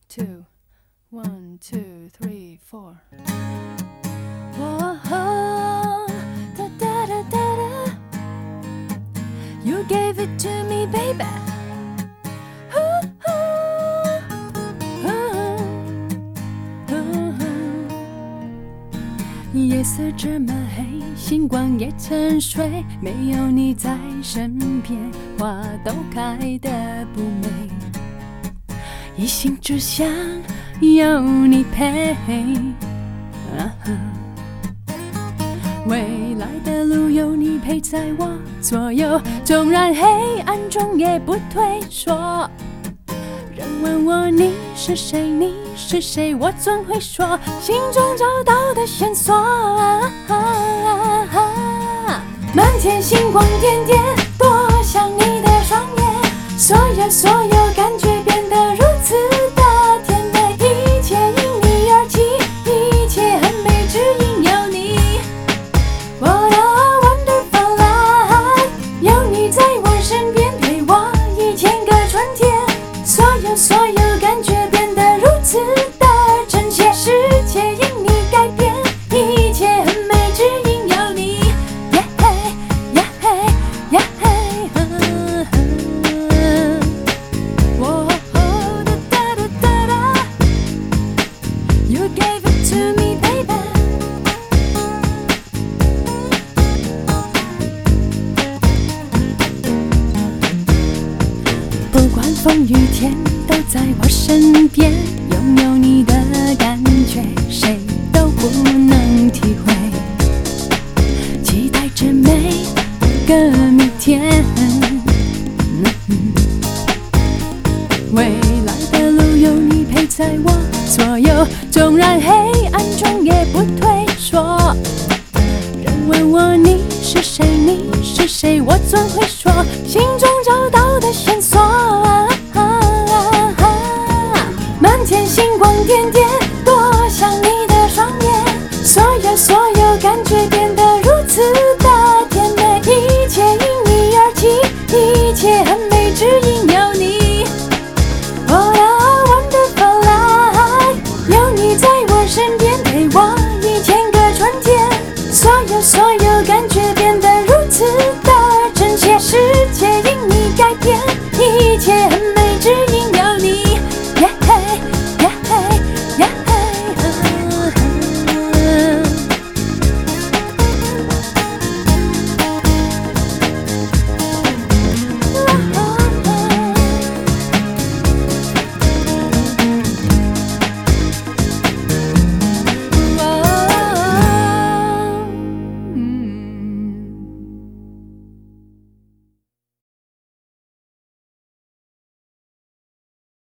two, 1, 2, 3, 4. Whoa, da da da da da. You gave it to me, baby. Ooh, ooh, ooh, ooh. 夜色这么黑，星光也沉睡，没有你在身边，花都开得不美。一心只想有你陪，未来的路有你陪在我左右，纵然黑暗中也不退缩。人问我你是谁，你是谁，我总会说心中找到的线索。满天星光点点，多像你的双眼，所有感觉变得如此的甜美，一切因你而起，一切很美，只因有你。What a wonderful life， 有你在我身边，陪我1000个春天，所有感觉变得如此的真切，世界因你改变，一切很美，只因有你。You gave it to me, baby. 不管风雨天，都在我身边，拥有你的感觉，谁都不能体会。期待着每个明天，未来的路有你陪在我左右。